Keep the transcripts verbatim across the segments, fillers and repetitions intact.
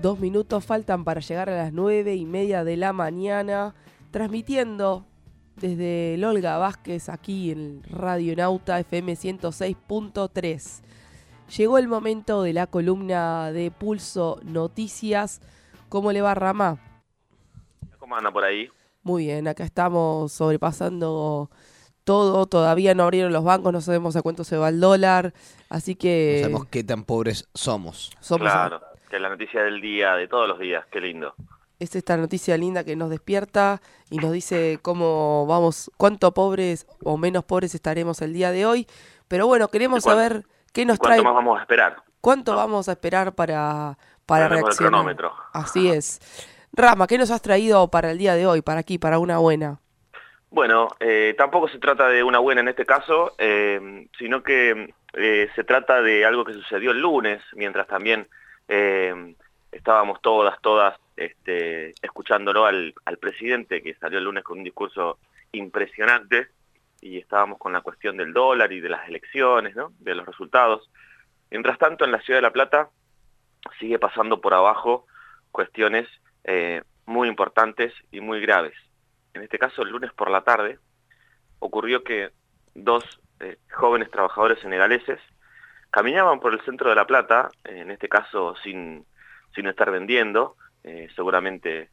Dos minutos faltan para llegar a las nueve y media de la mañana, transmitiendo desde el Olga Vázquez aquí en Radio Nauta F M ciento seis punto tres. Llegó el momento de la columna de Pulso Noticias. ¿Cómo le va, Rama? ¿Cómo anda por ahí? Muy bien, acá estamos sobrepasando todo. Todavía no abrieron los bancos, no sabemos a cuánto se va el dólar, así que... No sabemos qué tan pobres somos. somos Claro, que es la noticia del día, de todos los días, qué lindo. Es esta noticia linda que nos despierta y nos dice cómo vamos, cuánto pobres o menos pobres estaremos el día de hoy. Pero bueno, queremos saber qué nos trae. ¿Cuánto más vamos a esperar? ¿Cuánto ¿No? vamos a esperar para, para Ponemos el reaccionar? cronómetro. Así es. Rama, ¿qué nos has traído para el día de hoy, para aquí, para una buena? Bueno, eh, tampoco se trata de una buena en este caso, eh, sino que eh, se trata de algo que sucedió el lunes, mientras también eh, estábamos todas, todas este, escuchándolo al, al presidente, que salió el lunes con un discurso impresionante, y estábamos con la cuestión del dólar y de las elecciones, ¿no?, de los resultados. Mientras tanto, en la ciudad de La Plata sigue pasando por abajo cuestiones eh, muy importantes y muy graves. En este caso, el lunes por la tarde, ocurrió que dos eh, jóvenes trabajadores senegaleses caminaban por el centro de La Plata, en este caso sin, sin estar vendiendo. Eh, seguramente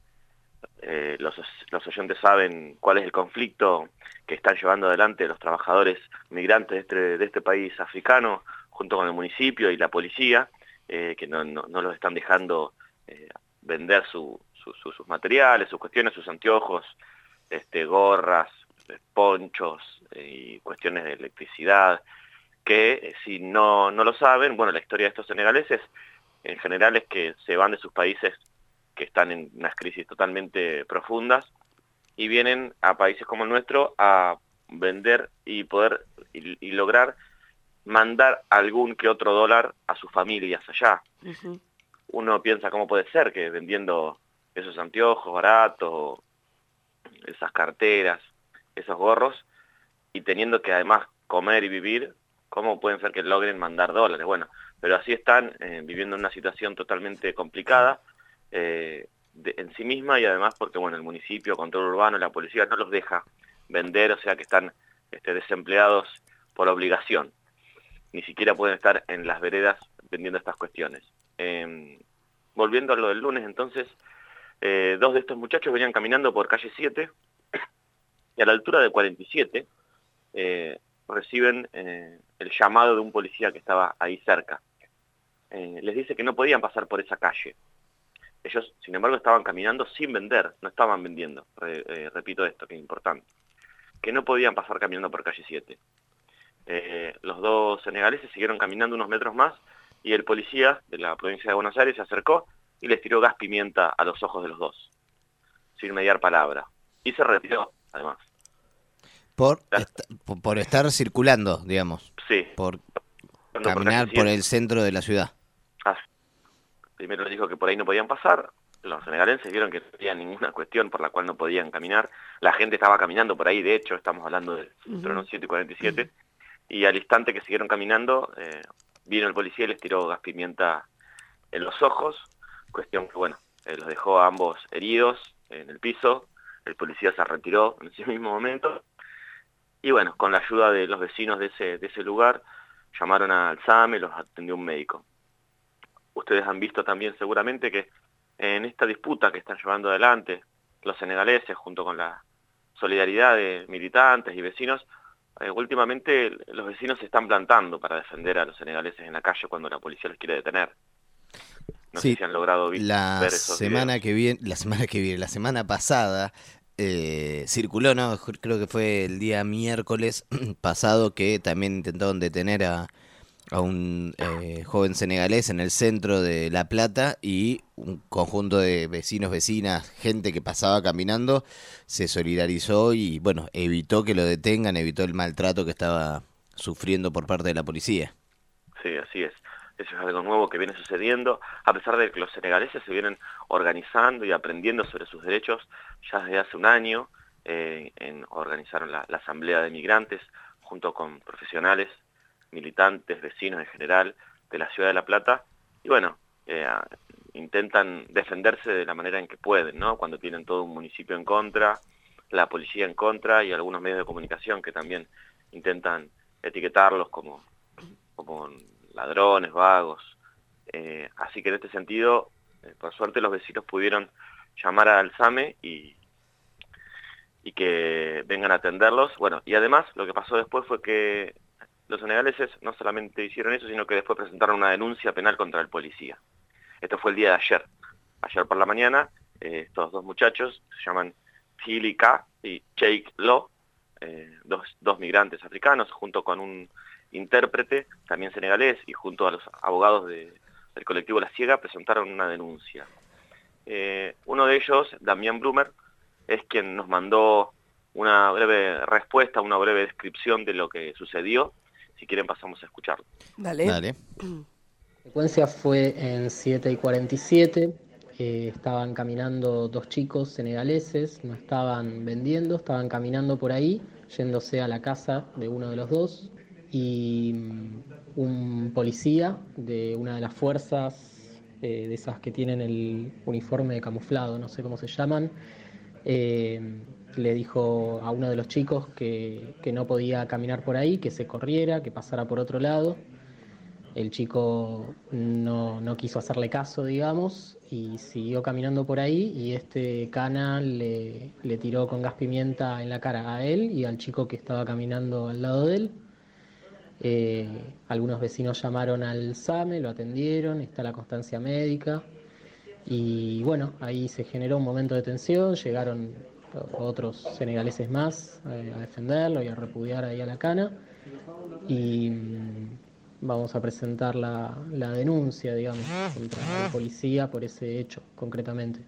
eh, los, los oyentes saben cuál es el conflicto que están llevando adelante los trabajadores migrantes de este, de este país africano, junto con el municipio y la policía, eh, que no, no, no los están dejando eh, vender su, su, su, sus materiales, sus cuestiones, sus anteojos, este, gorras, ponchos eh, y cuestiones de electricidad, que eh, si no, no lo saben, bueno, la historia de estos senegaleses en general es que se van de sus países que están en unas crisis totalmente profundas y vienen a países como el nuestro a vender y poder y, y lograr mandar algún que otro dólar a sus familias allá. Uh-huh. Uno piensa cómo puede ser que vendiendo esos anteojos baratos, esas carteras, esos gorros, y teniendo que además comer y vivir, ¿cómo pueden ser que logren mandar dólares? Bueno, pero así están eh, viviendo una situación totalmente complicada eh, de, en sí misma, y además porque, bueno, el municipio, control urbano, la policía no los deja vender, o sea que están este, desempleados por obligación. Ni siquiera pueden estar en las veredas vendiendo estas cuestiones. Eh, volviendo a lo del lunes, entonces, eh, dos de estos muchachos venían caminando por calle siete, y a la altura de cuarenta y siete eh, reciben eh, el llamado de un policía que estaba ahí cerca. Eh, les dice que no podían pasar por esa calle. Ellos, sin embargo, estaban caminando sin vender, no estaban vendiendo. Re, eh, repito esto, que es importante. Que no podían pasar caminando por calle siete. Eh, los dos senegaleses siguieron caminando unos metros más y el policía de la provincia de Buenos Aires se acercó y les tiró gas pimienta a los ojos de los dos, sin mediar palabra. Y se retiró, además. Por, est por estar circulando, digamos. Sí. Por caminar por, por el centro de la ciudad. Ah, primero les dijo que por ahí no podían pasar. Los senegaleses vieron que no había ninguna cuestión por la cual no podían caminar. La gente estaba caminando por ahí, de hecho, estamos hablando de entre los siete y cuarenta y siete. Uh-huh. Y al instante que siguieron caminando, eh, vino el policía y les tiró gas pimienta en los ojos. Cuestión que, bueno, eh, los dejó a ambos heridos en el piso. El policía se retiró en ese mismo momento. Y bueno, con la ayuda de los vecinos de ese, de ese lugar, llamaron al SAME, los atendió un médico. Ustedes han visto también seguramente que en esta disputa que están llevando adelante los senegaleses, junto con la solidaridad de militantes y vecinos, eh, últimamente los vecinos se están plantando para defender a los senegaleses en la calle cuando la policía los quiere detener. No sí, sé si han logrado vi la ver esos semana videos. que viene, la semana que viene, la semana pasada eh, circuló, no, creo que fue el día miércoles pasado, que también intentaron detener a, a un eh, joven senegalés en el centro de La Plata, y un conjunto de vecinos, vecinas, gente que pasaba caminando se solidarizó y, bueno, evitó que lo detengan, evitó el maltrato que estaba sufriendo por parte de la policía. Sí, así es. Eso es algo nuevo que viene sucediendo, a pesar de que los senegaleses se vienen organizando y aprendiendo sobre sus derechos ya desde hace un año. Eh, en, organizaron la, la Asamblea de Migrantes junto con profesionales, militantes, vecinos en general de la ciudad de La Plata. Y bueno, eh, intentan defenderse de la manera en que pueden, ¿no? Cuando tienen todo un municipio en contra, la policía en contra y algunos medios de comunicación que también intentan etiquetarlos como, como ladrones, vagos. Eh, así que en este sentido, eh, por suerte los vecinos pudieron llamar al SAME y, y que vengan a atenderlos. Bueno, y además lo que pasó después fue que los senegaleses no solamente hicieron eso, sino que después presentaron una denuncia penal contra el policía. Esto fue el día de ayer. Ayer por la mañana, eh, estos dos muchachos se llaman Philly K y Jake Lo, eh, dos, dos migrantes africanos, junto con un intérprete, también senegalés, y junto a los abogados de, del colectivo La Ciega, presentaron una denuncia. Eh, uno de ellos, Damián Brumer, es quien nos mandó una breve respuesta, una breve descripción de lo que sucedió. Si quieren pasamos a escucharlo. Dale. Dale. La secuencia fue en siete y cuarenta y siete, eh, estaban caminando dos chicos senegaleses, no estaban vendiendo, estaban caminando por ahí, yéndose a la casa de uno de los dos, y mm, un policía de una de las fuerzas, eh, de esas que tienen el uniforme camuflado, no sé cómo se llaman, eh, le dijo a uno de los chicos que, que no podía caminar por ahí, que se corriera, que pasara por otro lado. El chico no, no quiso hacerle caso, digamos, y siguió caminando por ahí, y este cana le, le tiró con gas pimienta en la cara a él y al chico que estaba caminando al lado de él. Eh, algunos vecinos llamaron al SAME, lo atendieron, está la constancia médica, y bueno, ahí se generó un momento de tensión, llegaron otros senegaleses más eh, a defenderlo y a repudiar ahí a la cana, y mm, vamos a presentar la, la denuncia, digamos, contra la policía por ese hecho, concretamente.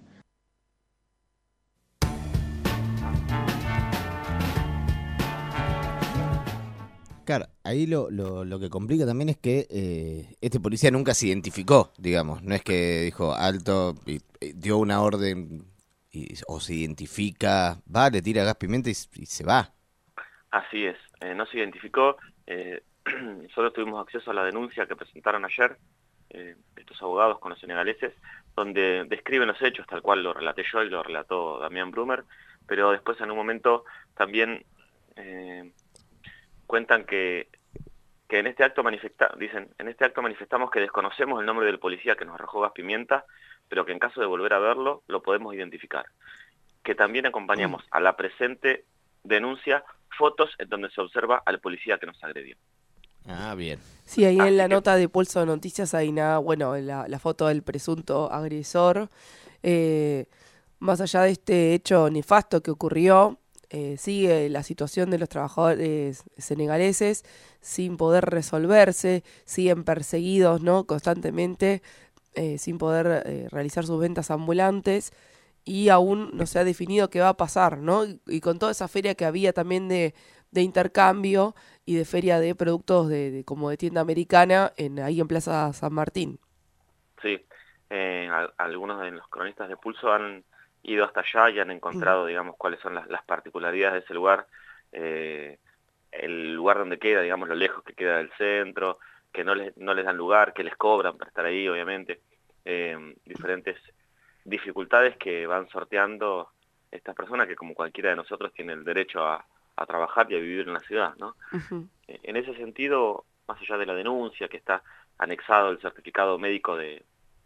Claro, ahí lo, lo, lo que complica también es que eh, este policía nunca se identificó, digamos. No es que dijo alto, y, y dio una orden y, o se identifica, va, le tira gas pimienta y, y se va. Así es, eh, no se identificó, eh, solo tuvimos acceso a la denuncia que presentaron ayer eh, estos abogados con los senegaleses, donde describen los hechos tal cual lo relaté yo y lo relató Damián Brumer, pero después en un momento también eh, cuentan que, que en este acto manifesta, dicen, en este acto manifestamos que desconocemos el nombre del policía que nos arrojó gas pimienta, pero que en caso de volver a verlo lo podemos identificar. Que también acompañamos a la presente denuncia fotos en donde se observa al policía que nos agredió. Ah, bien. Sí, ahí Así en la que... nota de Pulso de Noticias hay nada, bueno, la, la foto del presunto agresor. Eh, más allá de este hecho nefasto que ocurrió, eh, sigue la situación de los trabajadores senegaleses sin poder resolverse, siguen perseguidos, ¿no?, constantemente, eh, sin poder eh, realizar sus ventas ambulantes, y aún no se ha definido qué va a pasar, ¿no? Y, y con toda esa feria que había también de, de intercambio y de feria de productos de, de como de tienda americana en ahí en Plaza San Martín. Sí, eh, a, algunos de los cronistas de Pulso han ido hasta allá y han encontrado, digamos, cuáles son las, las particularidades de ese lugar, eh, el lugar donde queda, digamos, lo lejos que queda del centro, que no les, no les dan lugar, que les cobran para estar ahí, obviamente, eh, diferentes dificultades que van sorteando estas personas que, como cualquiera de nosotros, tienen el derecho a, a trabajar y a vivir en la ciudad, ¿no? Uh-huh. En ese sentido, más allá de la denuncia, que está anexado el certificado médico de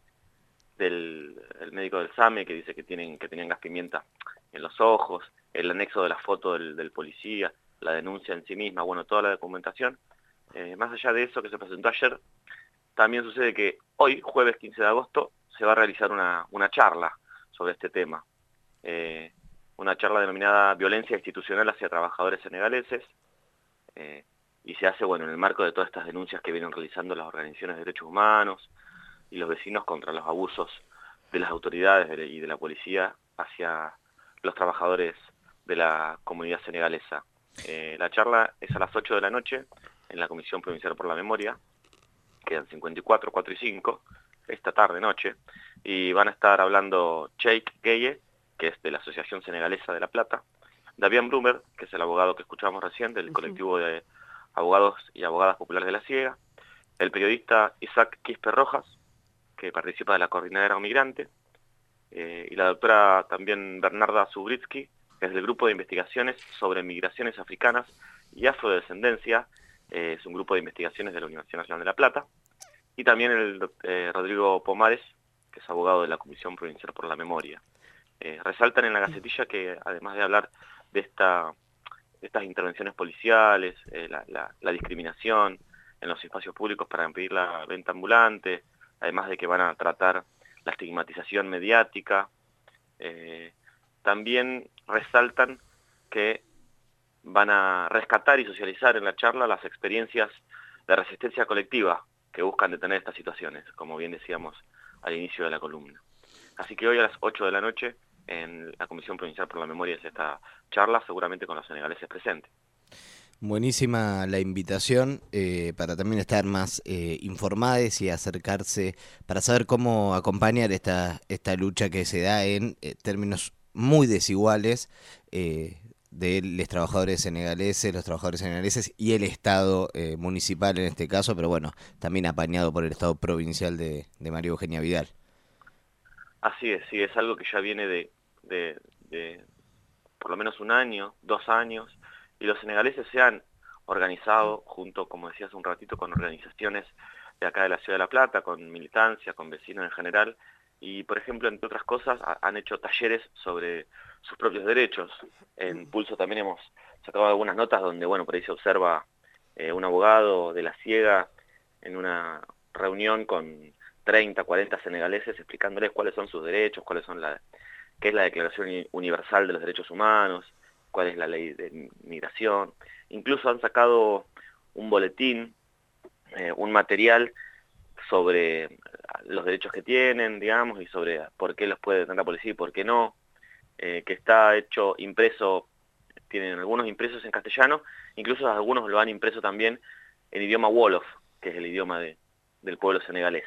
del el médico del SAME, que dice que tienen que tenían gas pimienta en los ojos, el anexo de la foto del, del policía, la denuncia en sí misma, bueno, toda la documentación, eh, más allá de eso que se presentó ayer, también sucede que hoy, jueves quince de agosto, se va a realizar una, una charla sobre este tema. Eh, una charla denominada Violencia Institucional hacia Trabajadores Senegaleses, eh, y se hace, bueno, en el marco de todas estas denuncias que vienen realizando las organizaciones de derechos humanos y los vecinos contra los abusos de las autoridades y de la policía hacia los trabajadores de la comunidad senegalesa. Eh, la charla es a las ocho de la noche en la Comisión Provincial por la Memoria, quedan cincuenta y cuatro, cuatro y cinco, esta tarde noche, y van a estar hablando Jake Gueye, que es de la Asociación Senegalesa de La Plata, Damián Brumer, que es el abogado que escuchábamos recién del uh-huh. colectivo de abogados y abogadas populares de La Ciega, el periodista Isaac Quispe Rojas, que que participa de la Coordinadora Migrante, eh, y la doctora también Bernarda Zubritsky, que es del Grupo de Investigaciones sobre Migraciones Africanas y Afrodescendencia, eh, es un grupo de investigaciones de la Universidad Nacional de La Plata, y también el eh, Rodrigo Pomares, que es abogado de la Comisión Provincial por la Memoria. Eh, resaltan en la Gacetilla que, además de hablar de, esta, de estas intervenciones policiales, eh, la, la, la discriminación en los espacios públicos para impedir la venta ambulante, además de que van a tratar la estigmatización mediática, eh, también resaltan que van a rescatar y socializar en la charla las experiencias de resistencia colectiva que buscan detener estas situaciones, como bien decíamos al inicio de la columna. Así que hoy a las ocho de la noche en la Comisión Provincial por la Memoria es esta charla, seguramente con los senegaleses presentes. Buenísima la invitación eh, para también estar más eh, informados y acercarse para saber cómo acompañar esta, esta lucha que se da en eh, términos muy desiguales eh, de los trabajadores senegaleses, los trabajadores senegaleses y el Estado eh, municipal en este caso, pero bueno, también apañado por el Estado provincial de, de María Eugenia Vidal. Así es, sí, es algo que ya viene de, de, de por lo menos un año, dos años, y los senegaleses se han organizado junto, como decía hace un ratito, con organizaciones de acá de la Ciudad de La Plata, con militancia, con vecinos en general, y por ejemplo, entre otras cosas, han hecho talleres sobre sus propios derechos. En Pulso también hemos sacado algunas notas donde, bueno, por ahí se observa eh, un abogado de La Ciega en una reunión con treinta, cuarenta senegaleses explicándoles cuáles son sus derechos, cuáles son la, qué es la Declaración Universal de los Derechos Humanos, cuál es la ley de migración. Incluso han sacado un boletín, eh, un material sobre los derechos que tienen, digamos, y sobre por qué los puede detener la policía y por qué no, eh, que está hecho impreso, tienen algunos impresos en castellano, incluso algunos lo han impreso también en idioma wolof, que es el idioma de, del pueblo senegalés.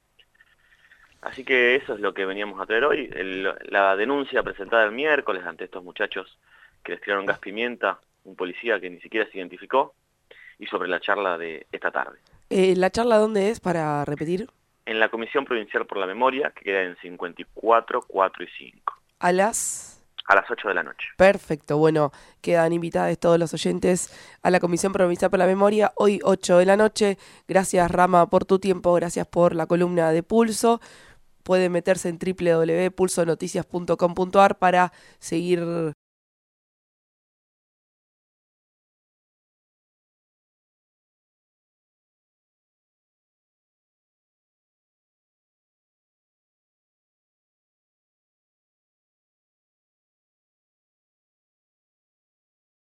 Así que eso es lo que veníamos a traer hoy, el, la denuncia presentada el miércoles ante estos muchachos que les tiraron gas pimienta, un policía que ni siquiera se identificó, y sobre la charla de esta tarde. Eh, ¿La charla dónde es, para repetir? En la Comisión Provincial por la Memoria, que queda en cincuenta y cuatro, cuatro y cinco. A las... A las ocho de la noche. Perfecto, bueno, quedan invitados todos los oyentes a la Comisión Provincial por la Memoria, hoy ocho de la noche. Gracias, Rama, por tu tiempo, gracias por la columna de Pulso. Pueden meterse en doble u doble u doble u punto pulso noticias punto com punto a r para seguir